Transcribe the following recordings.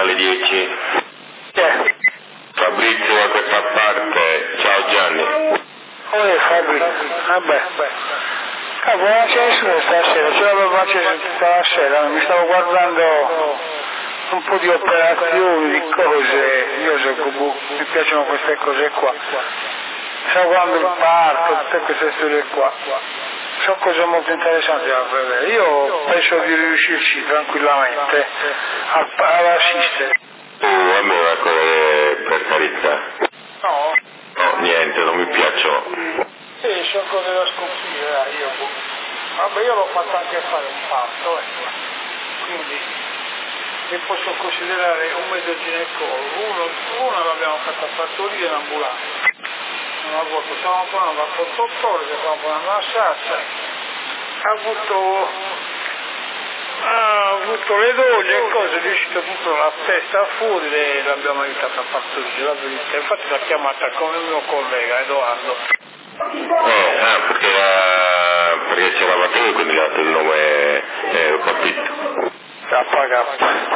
alle 10. Fabrizio da questa parte, ciao Gianni. Fabrizio, vabbè. Buona cena stasera, ce l'avevo accesa tutta la sera, mi stavo guardando un po' di operazioni, di cose, io mi piacciono queste cose qua. Stavo guardando il parco, tutte queste storie qua. Sono cose molto interessanti da vedere. Io penso di riuscirci tranquillamente ad assistere. A me una cosa per carità. No? No, niente, non mi piacciono. Sì, sono cose da scoprire, Vabbè, io l'ho fatto anche fare un parto, quindi mi posso considerare un mezzo ginecologo. Uno l'abbiamo fatto a partorire in ambulanza. Una volta stavamo parlando al consultore, stavamo parlando alla Sassa, ha avuto le doglie e cose, è riuscito tutto la testa fuori e l'abbiamo aiutato a partorire, la verità. Infatti l'ha chiamata come il mio collega Edoardo. Perché c'era tu e quindi gli ha dato il nome, ho capito. KK.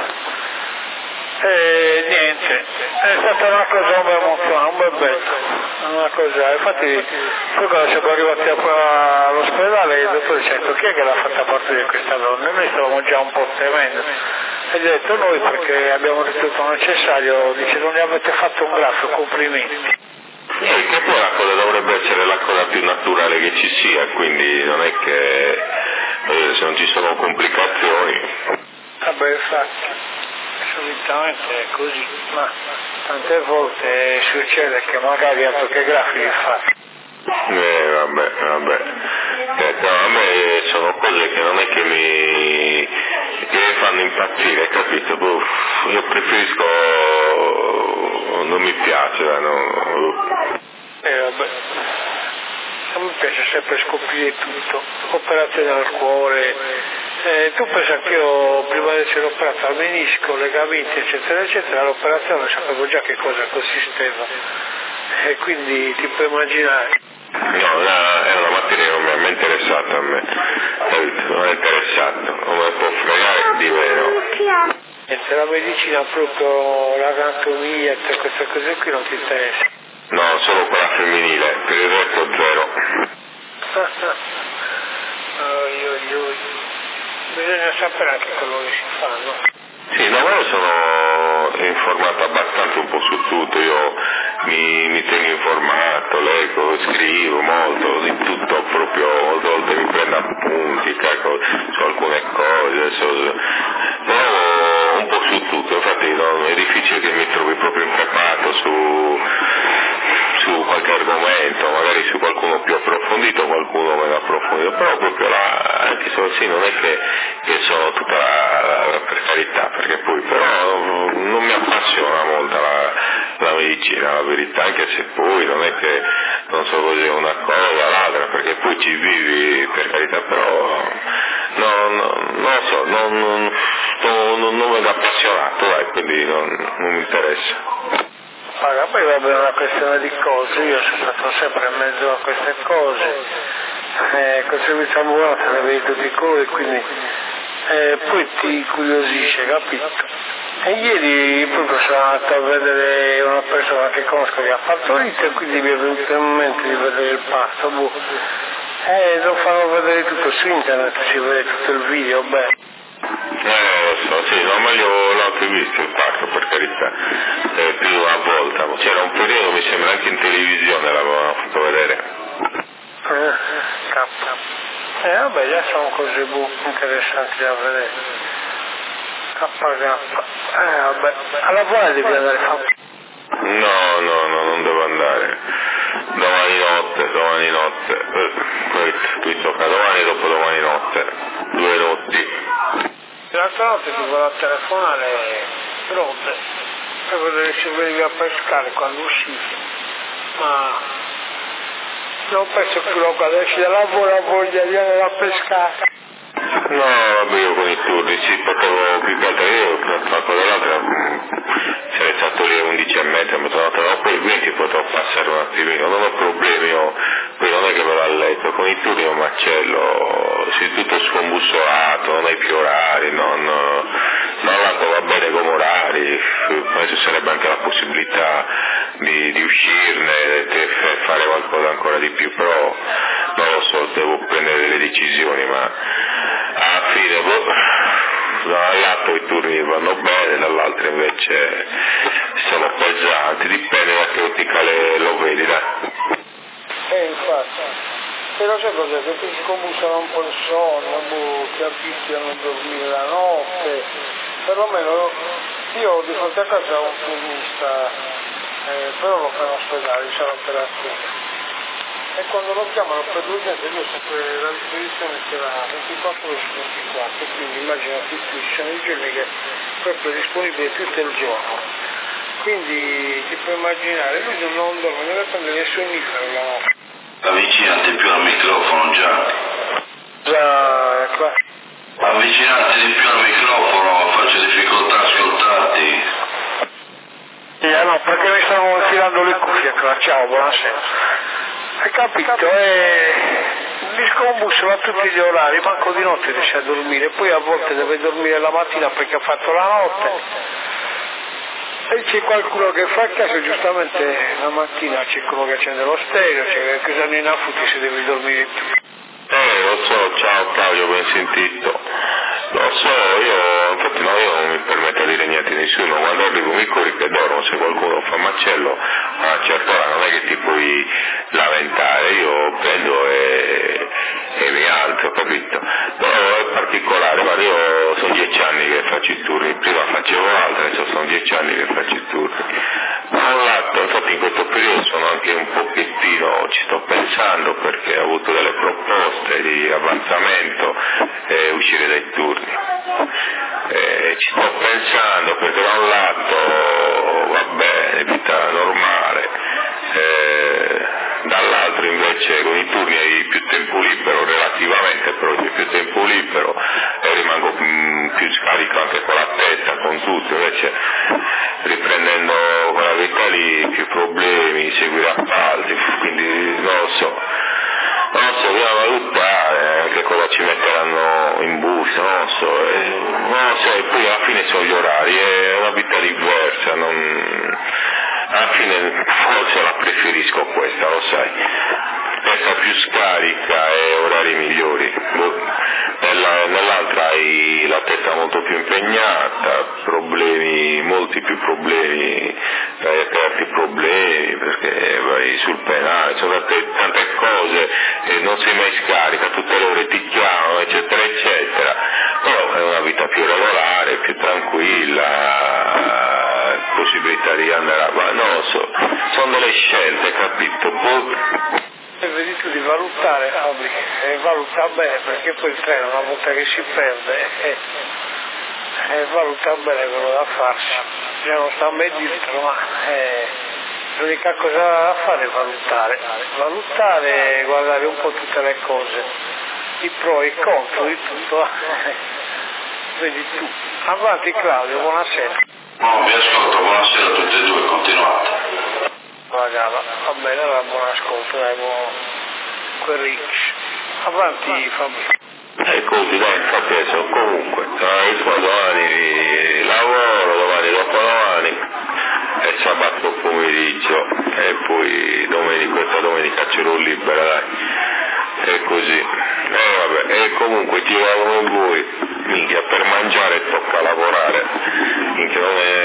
Niente, è stata una cosa un bel emozionante, un bel bello, una cosa, infatti poi quando siamo arrivati all'ospedale il dottore ci ha detto chi è che l'ha fatta partire questa donna? E noi stavamo già un po' temendo e gli ha detto noi perché abbiamo ritenuto necessario, dice non ne avete fatto un grasso, complimenti. Che poi la cosa dovrebbe essere la cosa più naturale che ci sia, quindi non è che se non ci sono complicazioni. Vabbè, infatti. Solitamente è così, ma tante volte succede che magari altro che grafi li fa. Vabbè. A me sono cose che non è che mi fanno impazzire, capito? Io preferisco, non mi piace, no? Vabbè. A me piace sempre scoprire tutto, operazione al cuore. Tu pensa che io prima di essere operato al menisco, legamenti eccetera eccetera, l'operazione sapevo già che cosa consisteva e quindi ti puoi immaginare. No, è una materia che non mi è mai interessata a me, non è interessato, non me può fregare di meno. La medicina proprio, l'anatomia, tutte queste cose qui non ti interessa? No, solo quella femminile, per il resto zero. Bisogna sapere anche quello che si fa, no? Sì, no, io sono informato abbastanza un po' su tutto, io mi tengo informato, leggo, scrivo molto, di tutto proprio, a volte mi prendo appunti, su alcune cose, no, un po' su tutto, infatti no, è difficile che mi trovi proprio impreparato su qualche argomento, magari su qualcuno più approfondito, qualcuno meno approfondito, però proprio là, anche se sì, non è che sono tutta per carità, perché poi però non mi appassiona molto la medicina, la verità, anche se poi non è che non so così una cosa, l'altra, perché poi ci vivi per carità, però non so, non vengo appassionato, quindi non mi interessa. Poi va bene, una questione di cose, io sono stato sempre in mezzo a queste cose, col servizio ambulante ne vedi tutti i colori, quindi poi ti incuriosisce, capito? E ieri proprio sono andato a vedere una persona che conosco che ha partorito e quindi mi è venuto in mente di vedere il parto, lo fanno vedere tutto su internet, si vede tutto il video, beh. Lo so, sì, no, ma io l'ho anche visto il parto, per carità, più di una volta, c'era un periodo, mi sembra anche in televisione l'avevano fatto vedere. Vabbè, già sono cose interessanti da vedere. Vabbè, a lavorare devi andare a fare. No, non devo andare. Domani notte. Qui tocca domani, dopodomani notte. 2 notti. L'altra notte ti volevo telefonare pronte per vedere se venivi a pescare quando uscivi, ma non penso più lo quando esci da lavoro ho voglia di andare a pescare. No, vabbè, io con i turni ci potevo più che altro, io una cosa dell'altra, sarei stato lì alle 11:30, mi sono tornato, poi il 20 potevo passare un attimino, non ho problemi, poi non è che me l'ho letto, con i turni è un macello, sei tutto scombussolato, non hai più orari, non va bene come orari, penso sarebbe anche la possibilità di uscirne e fare qualcosa ancora di più, però non lo so, devo prendere delle decisioni, ma alla fine da un lato i turni vanno bene, dall'altro invece sono pesanti, dipende da che ottica lo vedi, dai. Infatti, però sai cos'è? Che ti scombussono un po' il sonno, ti abituano a dormire la notte, perlomeno io di fronte a casa ho un turnista, però lo fa in ospedale, c'è l'operazione. E quando lo chiamano per l'urgenza io sempre la disposizione c'era 24 ore su 24, quindi immaginati ci sono i giorni che è proprio disponibile tutto il giorno. Quindi ti puoi immaginare, lui non dorme, non deve prendere nessun sonnifero la notte. Avvicinati più al microfono già. Già, qua. Avvicinati di più al microfono, faccio difficoltà a ascoltarti. No, perché mi stanno tirando le cuffie qua, ciao, buonasera. Hai capito? Mi scombussola tutti gli orari, manco di notte riesce a dormire, poi a volte deve dormire la mattina perché ha fatto la notte. E c'è qualcuno che fa caso, giustamente la mattina c'è quello che accende lo stereo, c'è che usano in affuti se devi dormire più. Lo so, ciao Claudio, ben sentito. Lo so, infatti io non mi permetto di dire niente a nessuno, quando arrivo mi corri che dormo, se qualcuno fa macello a una certa ora non è che ti puoi lamentare, io prendo e mi alzo, capito? Però è particolare, guarda, io sono 10 anni che faccio i turni, prima facevo altro, adesso sono 10 anni che faccio i turni. Da un lato, infatti in questo periodo sono anche un pochettino, ci sto pensando perché ho avuto delle proposte di avanzamento e uscire dai turni. Ci sto pensando perché da un lato va bene, vita normale, dall'altro invece con i turni hai più tempo libero, relativamente però c'è più tempo libero e rimango più scarico anche con la testa, con tutto, invece riprendendo quella vita lì più problemi, seguire appalti, quindi non lo so, bisogna valutare che cosa ci metteranno in busta, non lo so, e poi alla fine sono gli orari, è una vita diversa, alla fine forse la preferisco questa, lo sai, testa più scarica e orari migliori, nell'altra hai la testa molto più impegnata, molti più problemi, tanti problemi perché vai sul penale, sono tante cose e non sei mai scarica, tutte le ore ti chiamano eccetera eccetera, però è una vita più regolare, più tranquilla, possibilità di andare avanti, non lo so, sono delle scelte, capito? Vedi tu di valutare, Fabri, e valuta bene perché poi il treno una volta che si perde valuta bene quello da farsi, non sta a me dietro, ma l'unica cosa da fare è valutare e guardare un po' tutte le cose, i pro e i contro di tutto, vedi tu. Avanti Claudio, buonasera. No, vi ascolto, buonasera a tutti e due, continuate. Va bene, allora buon ascolto, dai, buon quel ricci. Avanti Fabio. E così dai, infatti adesso comunque, domani lavoro, domani dopodomani, e sabato pomeriggio, e poi questa domenica ce l'ho libera, dai, e così. Vabbè, e comunque ti lavoro in voi, minchia, per mangiare tocca lavorare, minchia,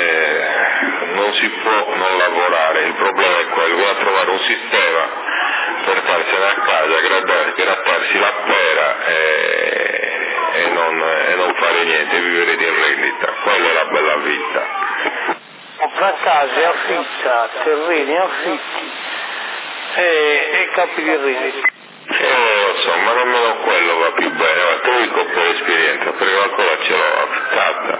non si può non lavorare, il problema è quello, bisogna trovare un sistema per starsene a casa, grattarsi la pera e non fare niente, vivere di rendita, quella è la bella vita. Compra case, affitta, terreni, affitti e capi di rendita. Lo so, ma nemmeno quello va più bene, ma te lo dico per esperienza, perché qualcosa ce l'ho affittata.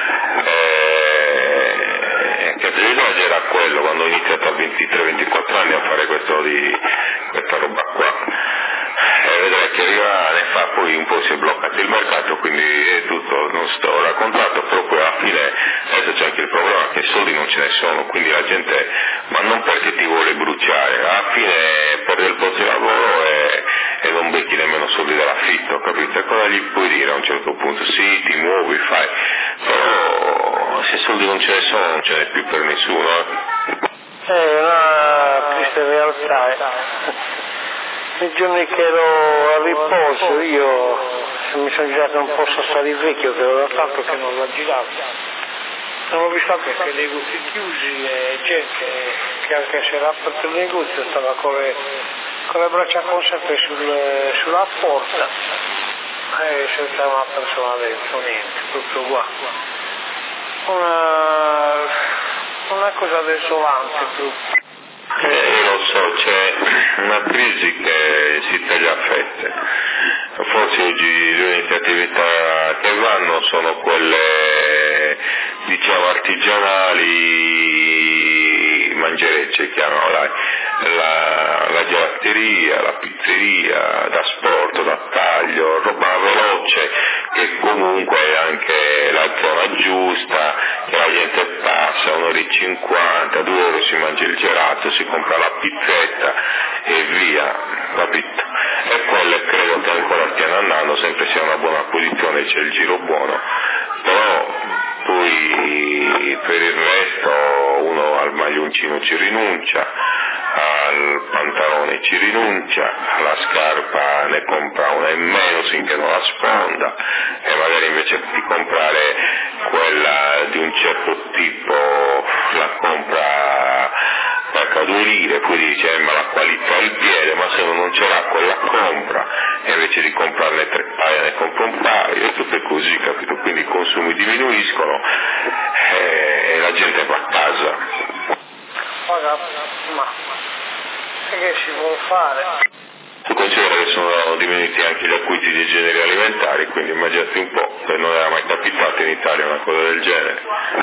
Che bisogno era quello quando ho iniziato a 23-24 anni a fare questa roba qua. E vedrai che arriva, ne fa, poi un po' si è bloccato il mercato, quindi è tutto, non sto raccontato, però poi alla fine adesso c'è anche il problema che i soldi non ce ne sono, quindi la gente, ma non perché ti vuole bruciare, alla fine perde il posto di lavoro e non becchi nemmeno soldi dell'affitto, capito? E cosa gli puoi dire a un certo punto? Sì, ti muovi, fai, però se se soldi non ce ne sono, non ce n'è più per nessuno. È una triste realtà. I giorni che ero a riposo io mi sono girato un po' sassare il vecchio, che era tanto che non la giravo. Non ho visto anche che i negozi chiusi e gente che anche se era aperto il negozio stava con le braccia consapevoli sulla porta e senza una persona dentro, niente, tutto qua. Una cosa desolante proprio. Io lo so, c'è una crisi che si taglia a fette. Forse oggi le uniche attività che vanno sono quelle, diciamo, artigianali, mangerecce, chiamano la gelateria, la pizzeria, da sport, da taglio, roba veloce, che comunque è anche la zona giusta, che la gente passa, 1,50 €, 2 € si mangia il gelato, si compra la pizzetta e via, capito? E quelle credo che ancora stiano andando, sempre sia una buona posizione, c'è il giro buono, però poi per il resto uno al maglioncino ci rinuncia, al pantalone ci rinuncia, alla scarpa ne compra una in meno finché non la sfonda, e magari invece di comprare quella di un certo tipo la compra a 2 lire, poi dice ma la qualità il piede, ma se uno non ce l'ha quella compra, e invece di comprarne 3 paia ne compra un paio, e tutto è così, capito? Quindi i consumi diminuiscono e la gente va a casa. Ma che si vuole fare? Tu considera che sono diminuiti anche gli acquisti di generi alimentari, quindi immaginati un po', se non era mai capitato in Italia una cosa del genere.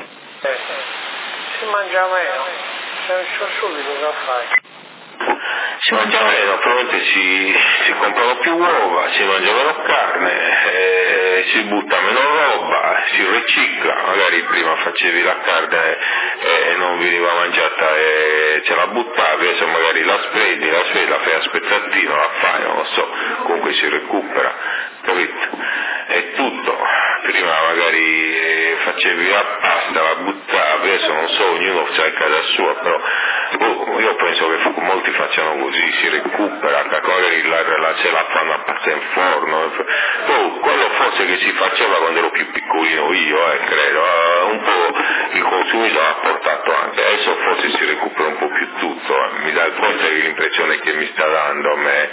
Si mangia meno. Se non c'ho soldi cosa fai? Si mangia meno, probabilmente si comprano più uova, si mangia meno carne, si butta meno roba, si ricicla, magari prima facevi la carne e non veniva mangiata e ce la buttavi, adesso magari la spendi, la fai a spezzattino, la fai, non lo so, comunque si recupera, capito? È tutto, prima magari facevi la pasta, la buttavi, adesso non so, ognuno fa a casa sua, però io penso che molti facciano così, si recupera, magari ce la fanno a pasta in forno, quello forse che si faceva quando ero più piccolino io, credo, un po' il consumismo ha portato anche, adesso forse si recupera un po' più tutto, mi dà forse l'impressione che mi sta dando a me.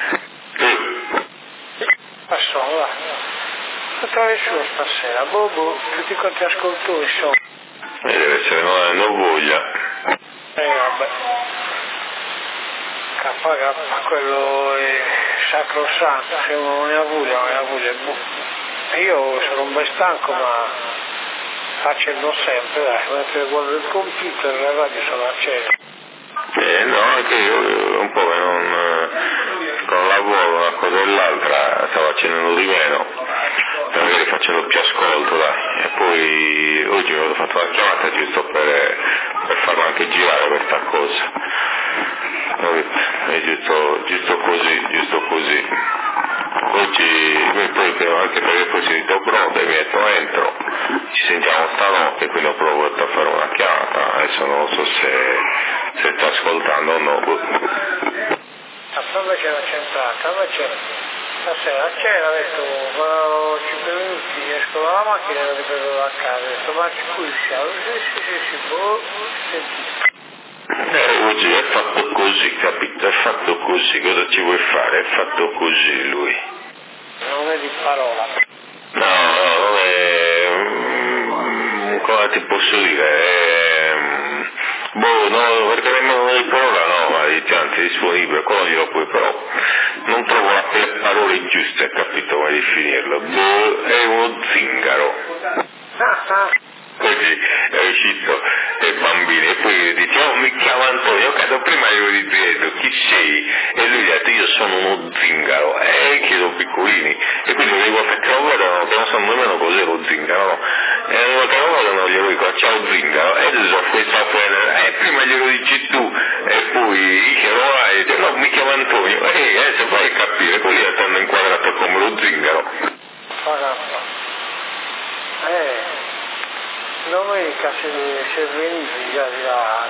Passò, attraverso stasera, bobo, tutti quanti ascoltatori sono. Deve essere, non voglia. Vabbè. K, quello è sacrosanto, se uno non ne ha voglia, boh. Io sono un bel stanco, ma accendo sempre, dai, mentre guardo il computer, la radio sono accesa. No, anche io un po' che con lavoro una cosa e l'altra stavo accendendo di meno, magari facendo più ascolto, dai, e poi oggi mi ho fatto una chiamata giusto per farmi anche girare questa cosa, è giusto così. Oggi poi anche perché poi si pronto e mi entro, ci sentiamo stanotte, quindi ho provato a fare una chiamata, adesso non so se sta ascoltando o no. Poi c'era centrata, invece stasera c'era, ha detto, vado 5 minuti, esco dalla macchina e ripeto a casa, ho detto, ma che qui siamo? Sì, boh, senti. Oggi è fatto così, capito? È fatto così, cosa ci vuoi fare? È fatto così lui. Non è di parola. No, non è... come ti posso dire? No, perché nemmeno di parola no, ma anzi è disponibile, quello glielo puoi, però non trovo le parole giuste, capito come definirlo? È uno zingaro. Così è uscito ai bambini e poi dice mi chiamo Antonio, credo prima io gli chiedo chi sei e lui ha detto io sono uno zingaro e chiedo piccolini e quindi le volte che lo vedono che non sanno nemmeno cos'è lo zingaro, no? E le volte che lo vedono glielo dico ciao zingaro e adesso questa appena prima glielo dici tu e poi dicevo e dice no mi chiamo Antonio e adesso fai capire così stanno inquadrato come lo zingaro. domenica se venivi già di là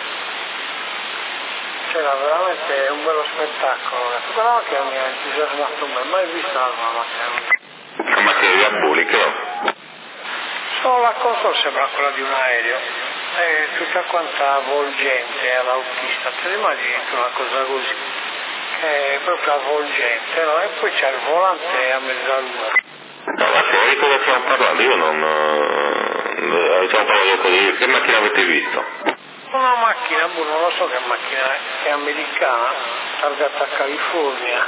c'era veramente un bello spettacolo. Quella macchina mi ha entusiasmato, non ho mai visto una macchina. La macchina di Abbulico? Solo la console sembra quella di un aereo, è tutta quanta avvolgente all'autista, te immagini una cosa così, è proprio avvolgente, no? E poi c'è il volante a mezzaluna. No, ma se di cosa stiamo parlando? Io non... stiamo parlando di che macchina avete visto? Una macchina, non lo so che macchina è americana, targata a California,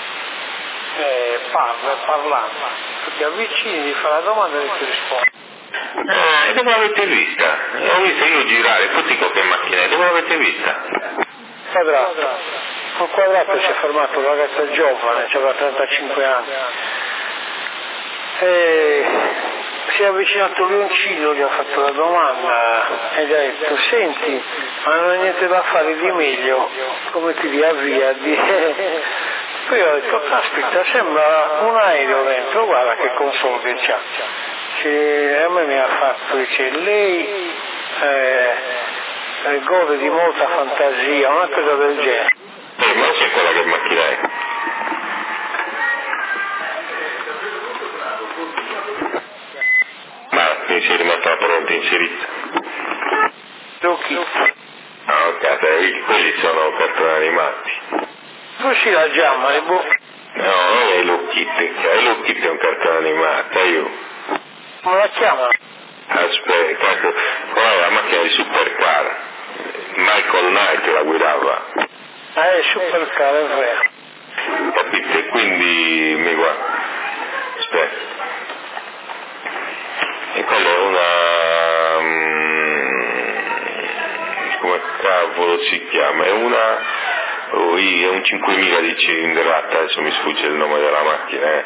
parlante, ti avvicini, gli fai la domanda e ti rispondi. E dove l'avete vista? Ho visto io girare, poi dico che macchina è, dove l'avete vista? Quadrato. Un quadrato si è fermato un ragazzo giovane, aveva 35 anni. E si è avvicinato Leoncino, gli ha fatto la domanda e gli ha detto: senti, ma non hai niente da fare di meglio, come ti riavvia? Poi ho detto: caspita, sembra un aereo dentro, guarda che console che c'ha. A me mi ha fatto, dice, lei gode di molta fantasia, una cosa del genere. Ma non so quella che macchina è. Ma mi sei rimasta la parola inserita? Lucky. Ah, ok, quelli sono cartoni animati. Tu si la già, ma No, non è Hello Kitty, Hello Kitty è un cartone animato, io. come la chiama? Aspetta, qual è la macchina di Supercar? Michael Knight la guidava. Supercar, è vero. Capite? Quindi mi guarda. Aspetta. E quella è una... come cavolo si chiama? È una... è un 5000 di cilindrata, adesso mi sfugge il nome della macchina,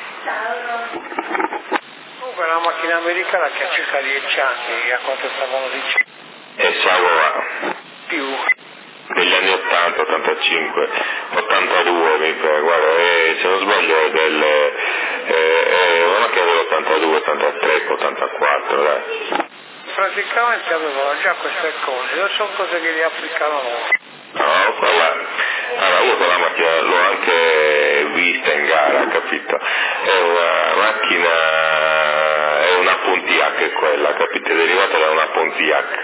Comunque è una macchina americana che ha circa 10 anni, a quanto stavano dicendo. E Savoa. Più. Degli anni 80, 85, 82 mi pare, guarda, se non sbaglio è una macchina dell'82, 83, 84, dai. Praticamente avevano già queste cose, non sono cose che li applicano loro. No, quella, allora io quella macchina l'ho anche vista in gara, capito? È una macchina, è una Pontiac quella, capito? È derivata da una Pontiac.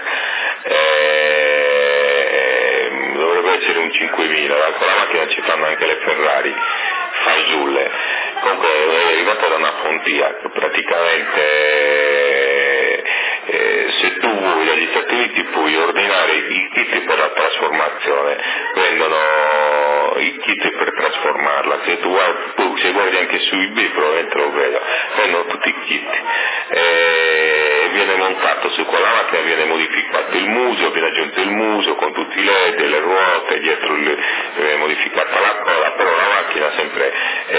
Dovrebbe essere un 5000, da quella macchina ci fanno anche le Ferrari, fagiulle. Comunque è derivata da una Pontiac, praticamente se tu vuoi dagli Stati Uniti puoi ordinare i kit per la trasformazione, vendono i kit per trasformarla, se tu guardi anche su eBay probabilmente lo vedo, vendono tutti i kit, viene montato su quella macchina, viene modificato il muso, viene aggiunto il muso con tutti i led, le ruote, dietro viene modificata la coda, però la macchina sempre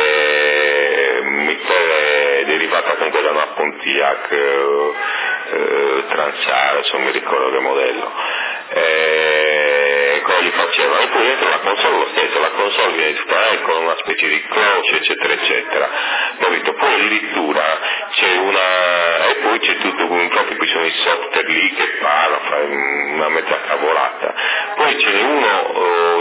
è derivata comunque da una Pontiac Transara, non mi ricordo che modello, cosa gli faceva, e poi dentro la console lo stesso, la console viene tutta con una specie di croce eccetera eccetera, capito? Poi addirittura c'è e poi c'è tutto, infatti qui sono i software lì che parla, fa una mezza cavolata, poi ce n'è uno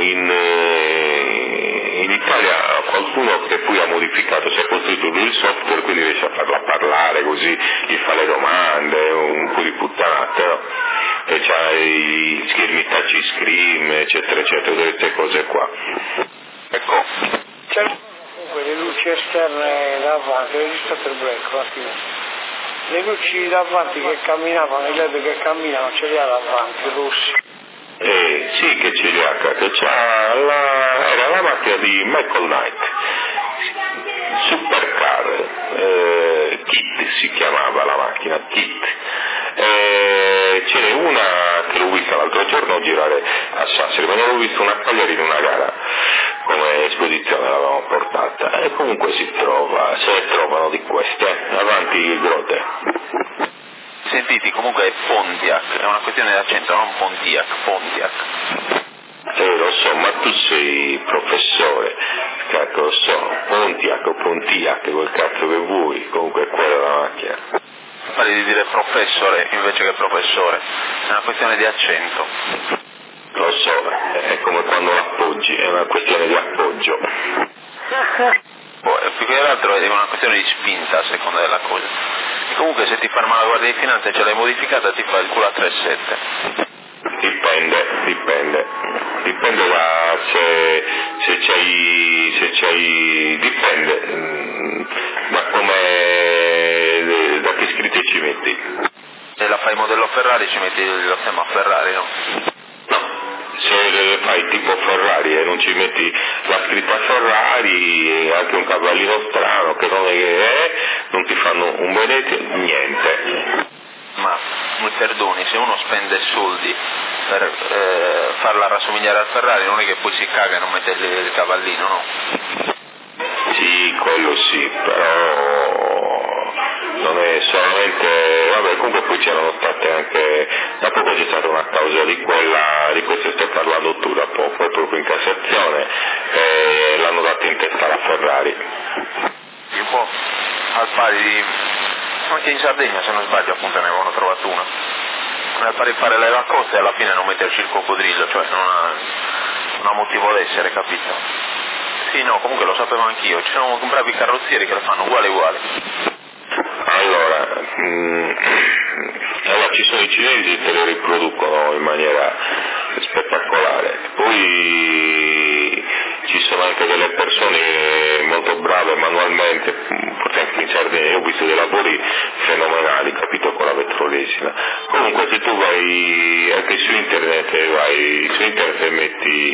in Italia, qualcuno che poi ha modificato, si è costruito lui il software, quindi riesce a farla parlare, così gli fa le domande, un po' di puttanate, no? E c'ha i schermi touch screen eccetera eccetera, tutte queste cose qua, ecco. Comunque le luci esterne davanti, ho registrato il break, un attimo. Le luci davanti che camminavano, i led che camminavano, ce li ha davanti, rossi. Sì che ce li ha, che era la macchina di Michael Knight, Supercar, Kit si chiamava la macchina, Kit. Ce n'è una che l'ho vista l'altro giorno girare a Sassari, ma non l'ho vista una Cagliari in una gara, come esposizione l'avevamo portata, e comunque se ne trovano di queste, avanti il Grote. Sentiti, comunque è Pontiac, è una questione d'accento, non Pontiac, Pontiac. Lo so, ma tu sei professore, cazzo lo so, Pontiac o Pontiac, quel cazzo che vuoi, comunque è quella la macchina. Pare di dire professore invece che professore, è una questione di accento. Lo so, è come quando l'appoggi, è una questione di appoggio. Più che altro è una questione di spinta a seconda della cosa. E comunque se ti ferma la Guardia di Finanza e ce l'hai modificata ti fa il culo a 3,7. Dipende da se c'hai dipende da come da che scritte ci metti. Se la fai modello Ferrari ci metti lo stemma Ferrari, no? Se fai tipo Ferrari e non ci metti la scritta Ferrari e anche un cavallino strano che non ti fanno un benedetto niente. Ma mi perdoni, se uno spende soldi per farla rassomigliare al Ferrari non è che poi si caga e non mette il cavallino, no? Sì, quello sì, però non è solamente, vabbè, comunque poi c'erano state anche, da poco c'è stata una causa di questo stai parlando tu da poco, è proprio in Cassazione, e l'hanno dato in testa alla Ferrari. Un po' al pari di, anche in Sardegna se non sbaglio appunto ne avevano trovato una, al pari di fare le raccolte e alla fine non metterci il coccodrillo, cioè non ha motivo d'essere, capito? Sì, no, comunque lo sapevo anch'io, ci sono bravi carrozzieri che le fanno uguale. Allora, ci sono i cinesi che le riproducono in maniera spettacolare, poi ci sono anche delle persone molto brave manualmente, forse anche in Sardegna, io ho visto dei lavori fenomenali, capito, con la vetrolesina. Comunque se tu vai anche su internet e metti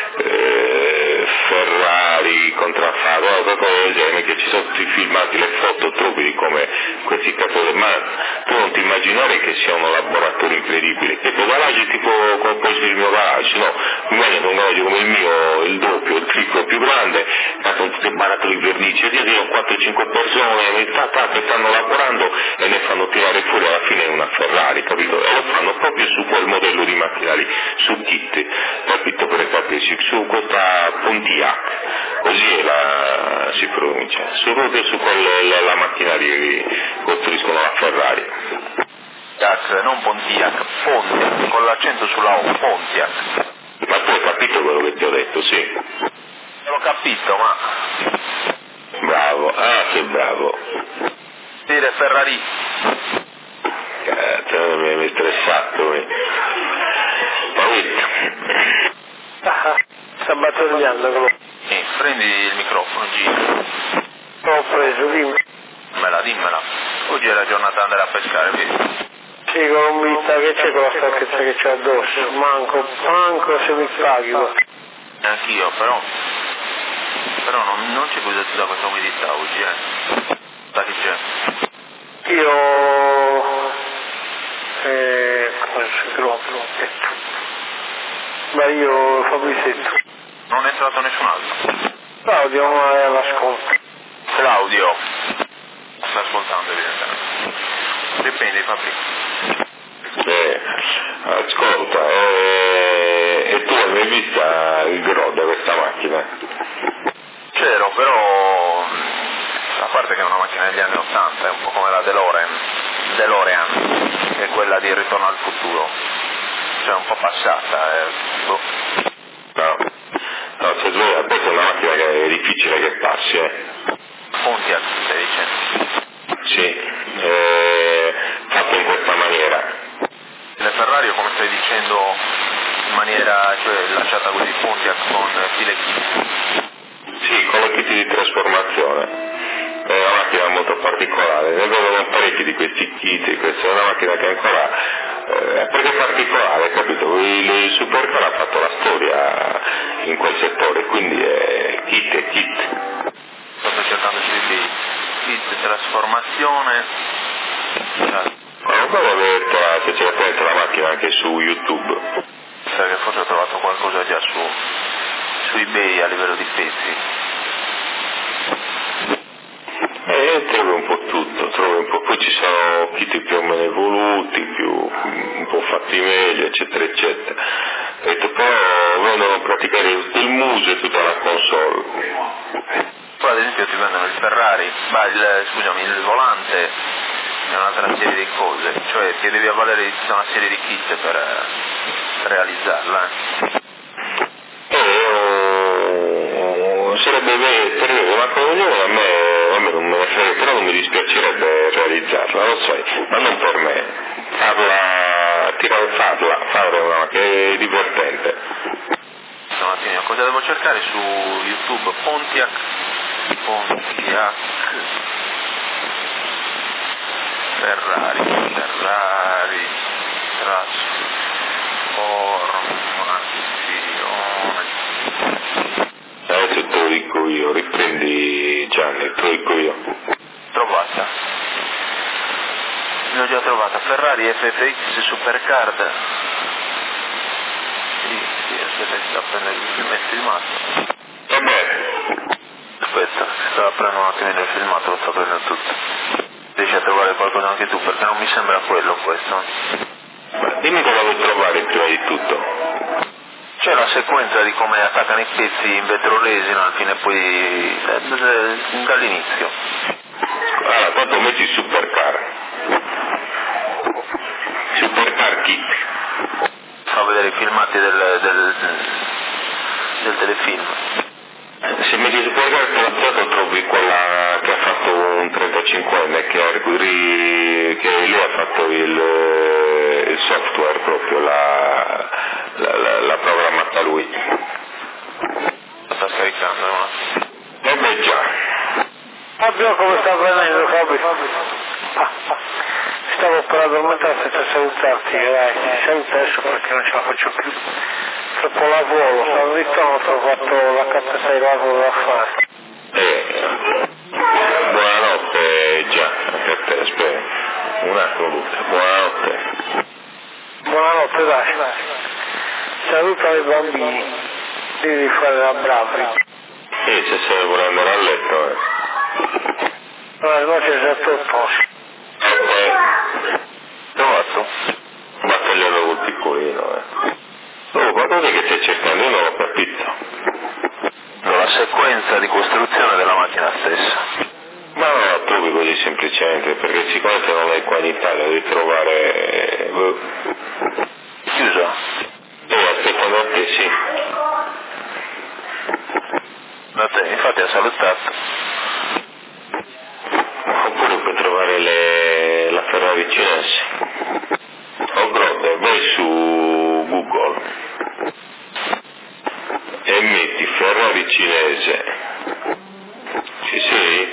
Ferrari, contraffato, qualcosa del genere, che ci sono tutti i filmati, le foto, trovi di come questi catori, ma tu non ti immaginare che sia un laboratorio incredibile, che tuo garage tipo come può essere il mio garage, no, immagino un garage come il mio, il doppio, il triplo più grande, con tutte le barattoli di vernice, io ho 4-5 persone che stanno lavorando e ne fanno tirare fuori alla fine una Ferrari, capito? E lo fanno proprio su quel modello di macchinari, su kit, capito, per capirci, su questa Pontiac, così si pronuncia, proprio su la macchinari che costruiscono la Ferrari. Non Pontiac, Pontiac, con l'accento sulla O, Pontiac. Ma tu hai capito quello che ti ho detto, sì? L'ho capito, ma... Bravo, che bravo. Dire Ferrari. Cazzo, mi hai stressato. Sta battegliando quello. Prendi il microfono, giro. L'ho preso, dimmi. Dimmela. Oggi è la giornata di andare a pescare, vedi? Sì, con vista che c'è con la stanchezza che c'è addosso. Manco se mi paghi. Anch'io, però non c'è così da questa umidità oggi, Sai che c'è? Io... come si chiama? Ma io Fabrizio. Non è entrato nessun altro. Claudio, ma è all'ascolto. Claudio. Sta ascoltando evidentemente. Dipende, Fabrizio. Ascolta, e tu hai vista il gro di questa macchina? C'ero, però a parte che è una macchina degli anni 80, è un po' come la DeLorean, che è quella di Ritorno al futuro, cioè un po' passata. No, se sveglia, questa è una macchina che è difficile che passi, Pontiac, stai dicendo? Sì, fatto in questa maniera. Le Ferrari, come stai dicendo, in maniera, cioè lasciata così Pontiac con stile kit? Sì, con le kit di trasformazione. È una macchina molto particolare, ne vedono parecchi di questi kit, questa è una macchina che ancora perché è particolare, capito? Il Supercar ha fatto la storia in quel settore, quindi è kit. Sto cercando di kit trasformazione. Non so se c'è dentro la macchina anche su YouTube. Sai che forse ho trovato qualcosa già su eBay a livello di pezzi. Trovi un po' tutto, poi ci sono kit più o meno evoluti, un po' fatti meglio, eccetera, eccetera. E però vendono praticamente il muso e tutta la console. Poi ad esempio ti vendono il Ferrari, il volante è un'altra serie di cose, cioè ti devi avvalere di tutta una serie di kit per realizzarla. Sarebbe una cosa, a me non me ne frega, però non mi dispiacerebbe realizzarla, lo sai, ma non per me, farla, che è divertente. Un attimo, cosa devo cercare su YouTube? Pontiac Ferrari trasformazione. Adesso te lo dico io, riprendi Gianni, te lo dico io. Trovata. L'ho già trovata, Ferrari FFX Supercard. Sì, aspetta, sta prendendo il filmato. Vabbè. Aspetta, stava prendendo un attimo il filmato, lo sta prendendo tutto. Riesci a trovare qualcosa anche tu, perché non mi sembra quello questo. Dimmi cosa vuoi trovare prima di tutto. C'è la sequenza di come attaccano i pezzi in vetroresina, alla fine poi dall'inizio. Allora, tanto metti Supercar Kit. Fa vedere i filmati del telefilm. Se metti Supercar Kit trovi quella che ha fatto un 35enne, che lui ha fatto il software proprio, l'ha programmata lui. Sta scaricando, no? Beh già. Fabio, come sta prendendo, Fabio? Stavo per addormentare senza salutarti, dai, ti saluto adesso perché non ce la faccio più. Troppo lavoro, sono al ritorno, ho trovato la cazzetta di lavoro da fare. Buonanotte già, anche a te, aspetta. Un attimo, Luca, buonanotte. Buonanotte, dai. Saluta i bambini, devi fare la brava. Se se ne vuole andare a letto, No, c'è già tutto. Trovato? Battagliato col piccolino, Oh, ma cos'è che stai cercando? Io non l'ho capito. La sequenza di costruzione della macchina stessa. Ma non la trovi così semplicemente, perché sicuramente non è qua in Italia, devi trovare... Chiusa? Aspettando a te, sì. Da te, infatti ha salutato. Oppure puoi trovare la Ferrari cinese. O Grode, vai su Google e metti Ferrari cinese. Sì.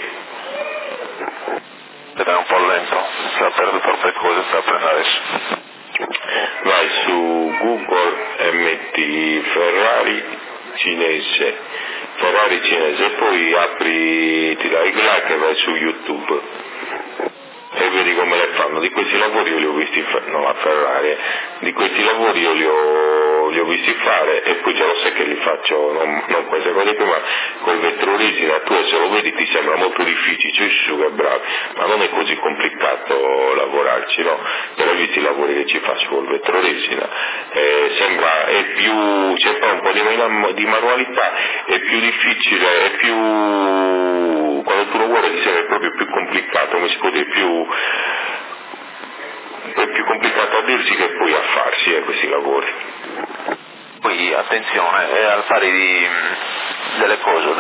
Ed è un po' lento, sta perdendo troppe cose, sta prendendo adesso. Vai su Google e metti Ferrari cinese, e poi apri, ti dai like e vai su YouTube e vedi come le fanno. Di questi lavori io li ho visti non a Ferrari, di questi lavori io li ho visti fare, e poi già lo sai che li faccio, non queste cose qui, ma col vetroresina. Tu se lo vedi ti sembra molto difficile, cioè su che bravi, ma non è così complicato lavorarci, no? Però visti i lavori che ci faccio col vetroresina, sembra, è più, c'è poi un po' di manualità, è più difficile, è più, quando tu lo guardi ti sembra proprio più complicato, come si può dire, è più complicato a dirsi che poi a farsi questi lavori. Poi attenzione, è al pari delle cose,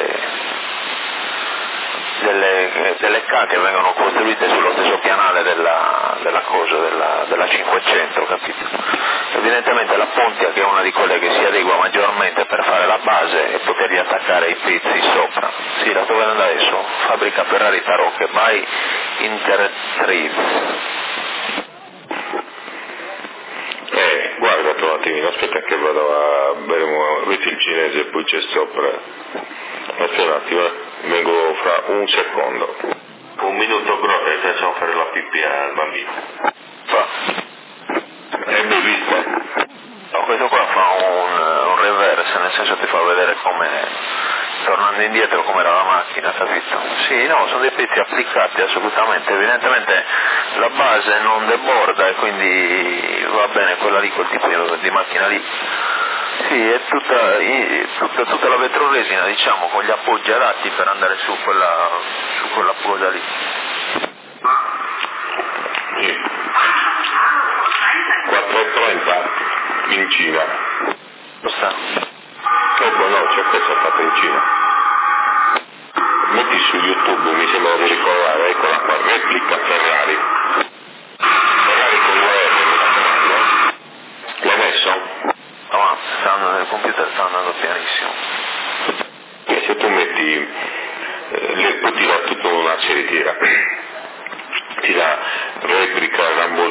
delle K che vengono costruite sullo stesso pianale della 500, capito? Evidentemente la Pontiac è una di quelle che si adegua maggiormente per fare la base e potergli attaccare i pezzi sopra. Sì, la sto vedendo adesso, fabbrica Ferrari Tarocche by Intertrade. Guarda un attimino, aspetta che vado a bere, vedi il cinese e poi c'è sopra. Aspetta un attimo, vengo fra un secondo. Un minuto, bro, e facciamo fare la pipì al bambino. Fa. Ben visto? No, questo qua fa un reverse, nel senso ti fa vedere come, tornando indietro, come era la macchina, capito? Sì, no, sono dei pezzi applicati assolutamente, evidentemente la base non deborda e quindi va bene quella lì, quel tipo di macchina lì. Sì, è tutta la vetroresina, diciamo, con gli appoggi adatti per andare su quella cosa lì. Sì. 4:30 in Cina. Lo sta? No, c'è questa fatta in Cina. Metti su YouTube, mi sembra di ricordare, eccola qua, replica Ferrari. Ferrari con l'UR, mi raccomando. L'ho messo? No, il computer sta andando pianissimo. E se tu metti, ti dà tutta una serie, ti dà replica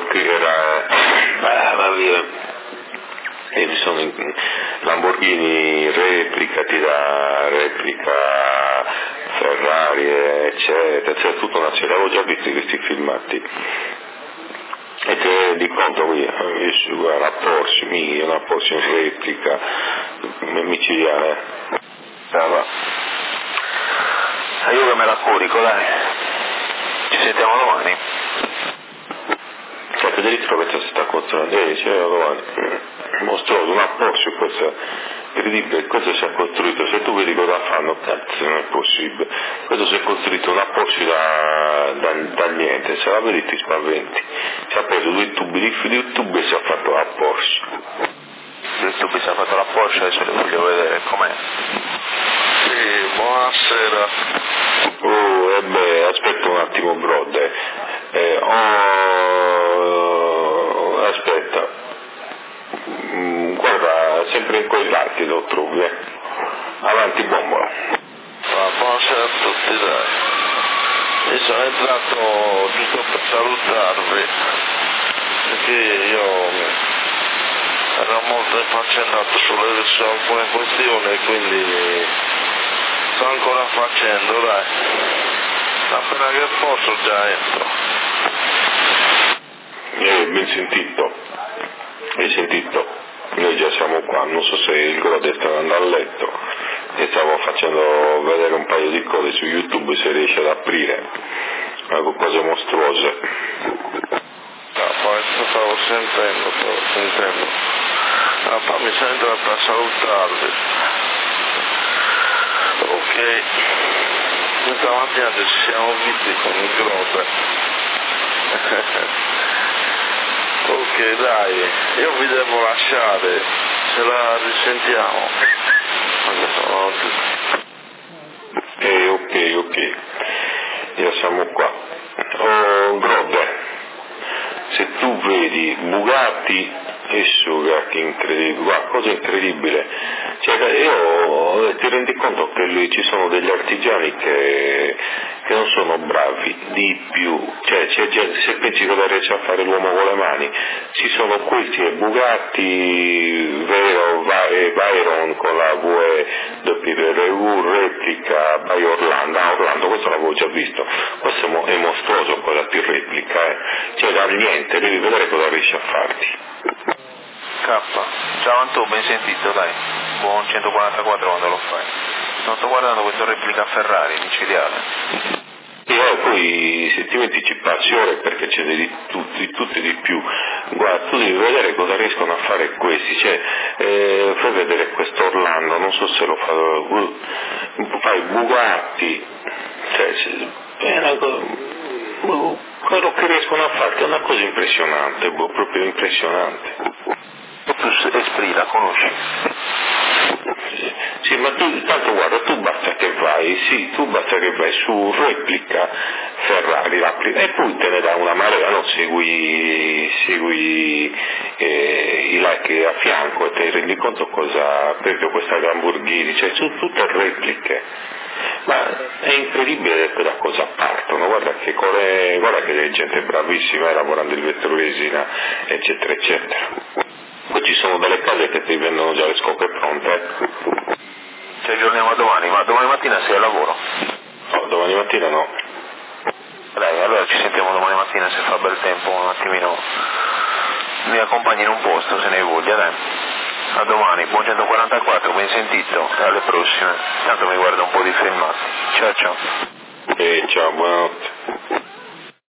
Lamborghini replica, ti dà replica Ferrari, eccetera, c'è tutta una serie, avevo già visto questi filmati. E ti rendi conto, guarda, una Porsche in replica, micidiale. Io che me la corico, dai. Ci sentiamo domani. Federico che si sta costruendo, domani. Mostruoso, una Porsche, questa è incredibile, questo si è costruito, se tu vedi cosa fanno, cazzo, non è possibile. Questo si è costruito una Porsche da niente, se la vedi ti spaventi. Si ha preso 2 tubi di YouTube e si è fatto la Porsche. 2 tubi si è fatto la Porsche, adesso le voglio vedere com'è. Sì, buonasera. Aspetta un attimo, brother. Aspetta. Guarda, sempre in quei lati lo trovi, Avanti, bombola. Buonasera a tutti, dai. Io sono entrato giusto per salutarvi, perché io ero molto infaccendato su alcune questioni e quindi sto ancora facendo, dai. Appena che posso già entro. Ben sentito. Hai sentito? Noi già siamo qua, non so se il Grode sta andando a letto e stavo facendo vedere un paio di cose su YouTube se riesce ad aprire cose mostruose. Poi stavo sentendo. Poi mi sono entrato a salutarvi. Ok. Stamattina ci siamo visti con il Grode. Ok, dai, io vi devo lasciare, ce la risentiamo. Ok, io siamo qua. Grode, se tu vedi Bugatti e Suga, che incredibile, guarda, cosa incredibile, cioè ti rendi conto che ci sono degli artigiani che non sono bravi di più, cioè se pensi cosa riesce a fare l'uomo con le mani, ci sono questi Bugatti vero, Veyron con la VW replica by Orlando, questo l'avevo già visto, questo è mostruoso, quella più replica, cioè da niente, devi vedere cosa riesce a farti. Ciao Antò, ben sentito, dai, buon 144 quando lo fai. Sto guardando questo replica Ferrari, micidiale. E poi se ti metti ci passi ore perché ce ne di tutti di più, guarda, tu devi vedere cosa riescono a fare questi, fai vedere questo Orlando, non so se lo fai Bugatti, è una cosa, quello che riescono a fare è una cosa impressionante, proprio impressionante. Esprit, la conosci? Sì, ma tanto guarda, tu basta che vai su replica Ferrari e poi te ne dà una marea, no? Segui i like a fianco e ti rendi conto cosa, per esempio questa Lamborghini, sono tutte repliche. Ma è incredibile da cosa partono, guarda che c'è gente bravissima lavorando il vettoresina, eccetera, eccetera. Poi ci sono delle case che ti vendono già le scope pronte. Ci aggiorniamo domani, ma domani mattina sei al lavoro? No, domani mattina no. Dai, allora ci sentiamo domani mattina, se fa bel tempo, un attimino mi accompagni in un posto se ne hai voglia, dai. A domani, buon 144, ben sentito, e alle prossime. Tanto mi guardo un po' di filmati. Ciao ciao. Ciao, buonanotte.